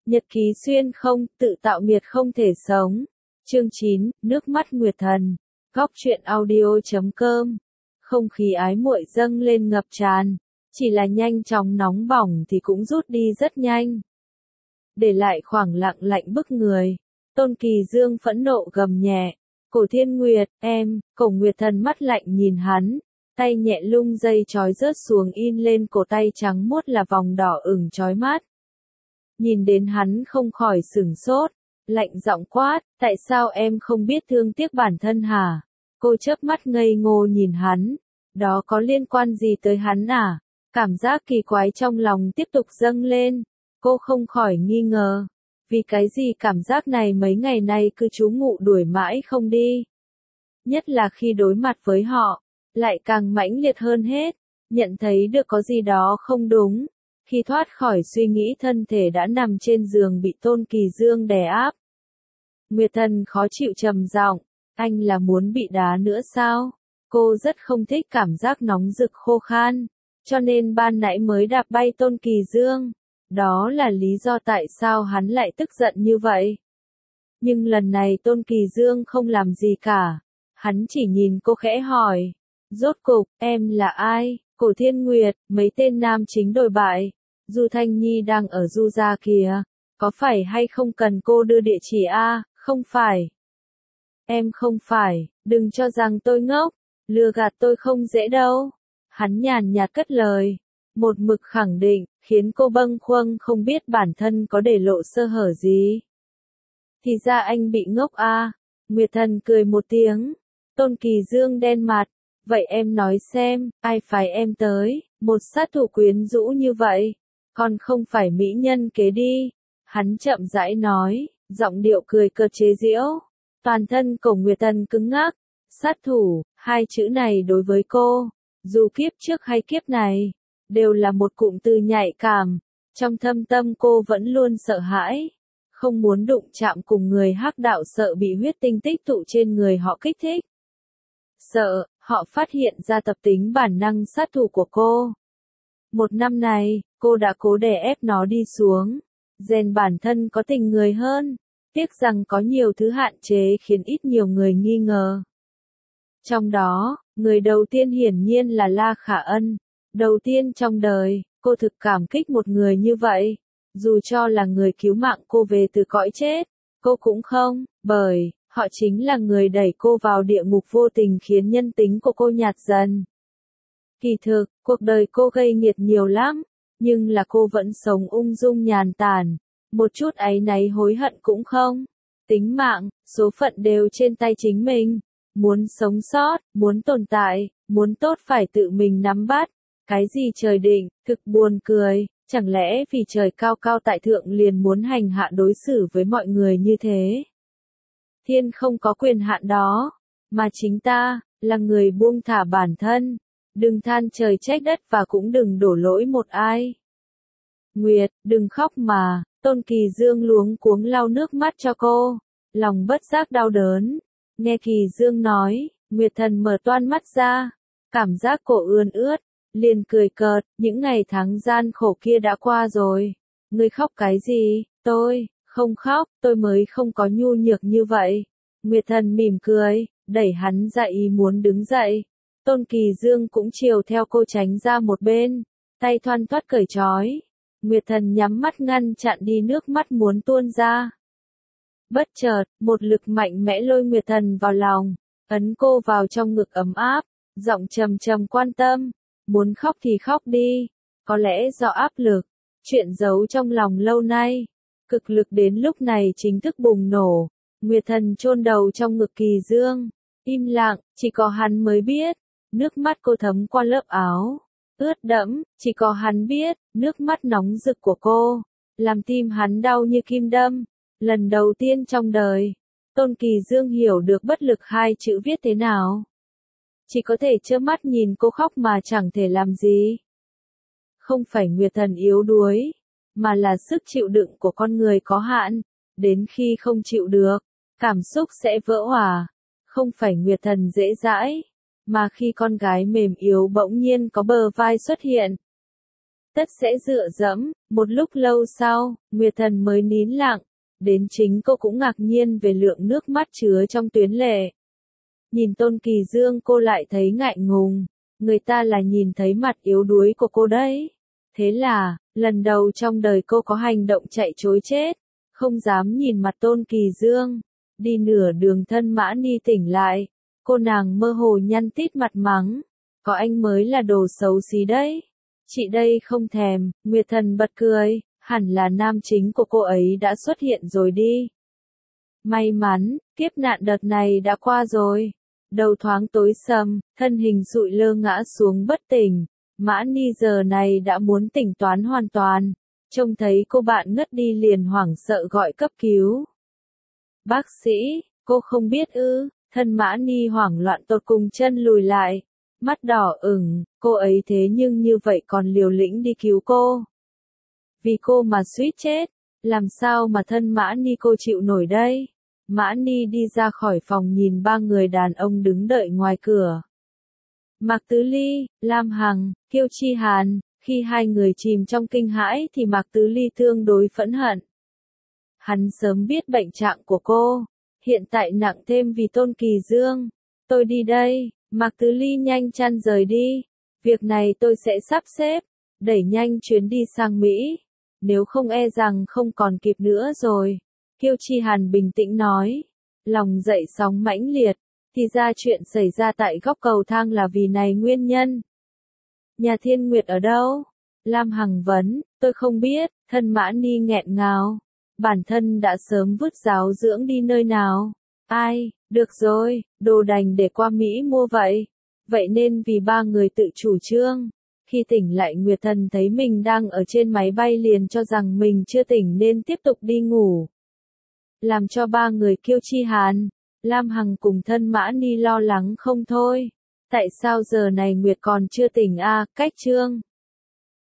Nhật ký xuyên không, tự tạo nghiệt không thể sống. Chương 9, nước mắt Nguyệt Thần. Góc truyện audio.com. Không khí ái muội dâng lên ngập tràn. Chỉ là nhanh chóng nóng bỏng thì cũng rút đi rất nhanh. Để lại khoảng lặng lạnh bức người. Tôn Kỳ Dương phẫn nộ gầm nhẹ. Cổ Thiên Nguyệt, em. Cổ Nguyệt Thần mắt lạnh nhìn hắn. Tay nhẹ lung dây trói rớt xuống in lên cổ tay trắng muốt là vòng đỏ ửng chói mắt. Nhìn đến hắn không khỏi sửng sốt, lạnh giọng quát, tại sao em không biết thương tiếc bản thân hả? Cô chớp mắt ngây ngô nhìn hắn, đó có liên quan gì tới hắn à? Cảm giác kỳ quái trong lòng tiếp tục dâng lên, cô không khỏi nghi ngờ, vì cái gì cảm giác này mấy ngày nay cứ trú ngụ đuổi mãi không đi. Nhất là khi đối mặt với họ, lại càng mãnh liệt hơn hết, nhận thấy được có gì đó không đúng. Khi thoát khỏi suy nghĩ thân thể đã nằm trên giường bị Tôn Kỳ Dương đè áp. Nguyệt Thần khó chịu trầm giọng, anh là muốn bị đá nữa sao? Cô rất không thích cảm giác nóng rực khô khan, cho nên ban nãy mới đạp bay Tôn Kỳ Dương. Đó là lý do tại sao hắn lại tức giận như vậy. Nhưng lần này Tôn Kỳ Dương không làm gì cả, hắn chỉ nhìn cô khẽ hỏi, rốt cục, em là ai? Cổ Thiên Nguyệt, mấy tên nam chính đồi bại. Du Thanh Nhi đang ở Du gia kìa, có phải hay không cần cô đưa địa chỉ a? Không phải. Em không phải, đừng cho rằng tôi ngốc, lừa gạt tôi không dễ đâu. Hắn nhàn nhạt cất lời, một mực khẳng định, khiến cô bâng khuâng không biết bản thân có để lộ sơ hở gì. Thì ra anh bị ngốc a. Nguyệt Thần cười một tiếng, Tôn Kỳ Dương đen mặt, vậy em nói xem, ai phái em tới, một sát thủ quyến rũ như vậy. Còn không phải mỹ nhân kế đi. Hắn chậm rãi nói, giọng điệu cười cợt chế giễu. Toàn thân Cổ Nguyệt Thần cứng ngắc. Sát thủ, hai chữ này đối với cô, dù kiếp trước hay kiếp này, đều là một cụm từ nhạy cảm. Trong thâm tâm cô vẫn luôn sợ hãi. Không muốn đụng chạm cùng người hắc đạo, sợ bị huyết tinh tích tụ trên người họ kích thích. Sợ, họ phát hiện ra tập tính bản năng sát thủ của cô. Một năm này, cô đã cố đè ép nó đi xuống, rèn bản thân có tình người hơn, tiếc rằng có nhiều thứ hạn chế khiến ít nhiều người nghi ngờ. Trong đó, người đầu tiên hiển nhiên là La Khả Ân. Đầu tiên trong đời, cô thực cảm kích một người như vậy, dù cho là người cứu mạng cô về từ cõi chết, cô cũng không, bởi họ chính là người đẩy cô vào địa ngục vô tình khiến nhân tính của cô nhạt dần. Kỳ thực, cuộc đời cô gây nghiệt nhiều lắm, nhưng là cô vẫn sống ung dung nhàn tản, một chút áy náy hối hận cũng không. Tính mạng, số phận đều trên tay chính mình, muốn sống sót, muốn tồn tại, muốn tốt phải tự mình nắm bắt. Cái gì trời định, thực buồn cười, chẳng lẽ vì trời cao cao tại thượng liền muốn hành hạ đối xử với mọi người như thế? Thiên không có quyền hạn đó, mà chính ta, là người buông thả bản thân. Đừng than trời trách đất và cũng đừng đổ lỗi một ai. Nguyệt, đừng khóc mà. Tôn Kỳ Dương luống cuống lau nước mắt cho cô, lòng bất giác đau đớn. Nghe Kỳ Dương nói, Nguyệt Thần mở toan mắt ra, cảm giác cổ ươn ướt, liền cười cợt, những ngày tháng gian khổ kia đã qua rồi. Ngươi khóc cái gì? Tôi không khóc, tôi mới không có nhu nhược như vậy. Nguyệt Thần mỉm cười, đẩy hắn ra ý muốn đứng dậy. Tôn Kỳ Dương cũng chiều theo cô tránh ra một bên, tay thoăn thoắt cởi trói. Nguyệt Thần nhắm mắt ngăn chặn đi nước mắt muốn tuôn ra. Bất chợt, một lực mạnh mẽ lôi Nguyệt Thần vào lòng, ấn cô vào trong ngực ấm áp, giọng trầm trầm quan tâm, muốn khóc thì khóc đi, có lẽ do áp lực, chuyện giấu trong lòng lâu nay, cực lực đến lúc này chính thức bùng nổ. Nguyệt Thần chôn đầu trong ngực Kỳ Dương, im lặng, chỉ có hắn mới biết. Nước mắt cô thấm qua lớp áo, ướt đẫm, chỉ có hắn biết, nước mắt nóng rực của cô, làm tim hắn đau như kim đâm. Lần đầu tiên trong đời, Tôn Kỳ Dương hiểu được bất lực hai chữ viết thế nào. Chỉ có thể trơ mắt nhìn cô khóc mà chẳng thể làm gì. Không phải Nguyệt Thần yếu đuối, mà là sức chịu đựng của con người có hạn, đến khi không chịu được, cảm xúc sẽ vỡ òa. Không phải Nguyệt Thần dễ dãi, mà khi con gái mềm yếu bỗng nhiên có bờ vai xuất hiện. tất sẽ dựa dẫm. Một lúc lâu sau, Nguyệt Thần mới nín lặng, đến chính cô cũng ngạc nhiên về lượng nước mắt chứa trong tuyến lệ. Nhìn Tôn Kỳ Dương cô lại thấy ngại ngùng, người ta là nhìn thấy mặt yếu đuối của cô đấy. Thế là, lần đầu trong đời cô có hành động chạy trối chết, không dám nhìn mặt Tôn Kỳ Dương. Đi nửa đường Thân Mã Ni tỉnh lại, cô nàng mơ hồ nhăn tít mặt mắng, có anh mới là đồ xấu xí đấy. Chị đây không thèm. Nguyệt Thần bật cười, hẳn là nam chính của cô ấy đã xuất hiện rồi đi. May mắn, kiếp nạn đợt này đã qua rồi. Đầu thoáng tối sầm, thân hình sụi lơ ngã xuống bất tỉnh. Mã Ni giờ này đã muốn tỉnh toán hoàn toàn. Trông thấy cô bạn ngất đi liền hoảng sợ gọi cấp cứu. Bác sĩ, cô không biết ư? Thân Mã Ni hoảng loạn tột cùng chân lùi lại. Mắt đỏ ửng, cô ấy thế nhưng như vậy còn liều lĩnh đi cứu cô. Vì cô mà suýt chết, làm sao mà Thân Mã Ni cô chịu nổi đây? Mã Ni đi ra khỏi phòng nhìn ba người đàn ông đứng đợi ngoài cửa. Mạc Tứ Ly, Lam Hằng, Kiêu Chi Hàn, khi hai người chìm trong kinh hãi thì Mạc Tứ Ly tương đối phẫn hận. Hắn sớm biết bệnh trạng của cô, hiện tại nặng thêm vì Tôn Kỳ Dương. Tôi đi đây. Mạc Tứ Ly nhanh chăn rời đi. Việc này tôi sẽ sắp xếp, đẩy nhanh chuyến đi sang Mỹ. Nếu không e rằng không còn kịp nữa rồi. Kiêu Chi Hàn bình tĩnh nói. Lòng dậy sóng mãnh liệt. Thì ra chuyện xảy ra tại góc cầu thang là vì này nguyên nhân. Nhà Thiên Nguyệt ở đâu? Lam Hằng vấn. Tôi không biết. Thân Mã Ni nghẹn ngào. Bản thân đã sớm vứt giáo dưỡng đi nơi nào. Ai, được rồi, đồ đành để qua Mỹ mua vậy. Vậy nên vì ba người tự chủ trương. Khi tỉnh lại Nguyệt Thần thấy mình đang ở trên máy bay liền cho rằng mình chưa tỉnh nên tiếp tục đi ngủ. Làm cho ba người Kiêu Chi Hàn, Lam Hằng cùng Thân Mã Ni lo lắng không thôi. Tại sao giờ này Nguyệt còn chưa tỉnh à? Cách chương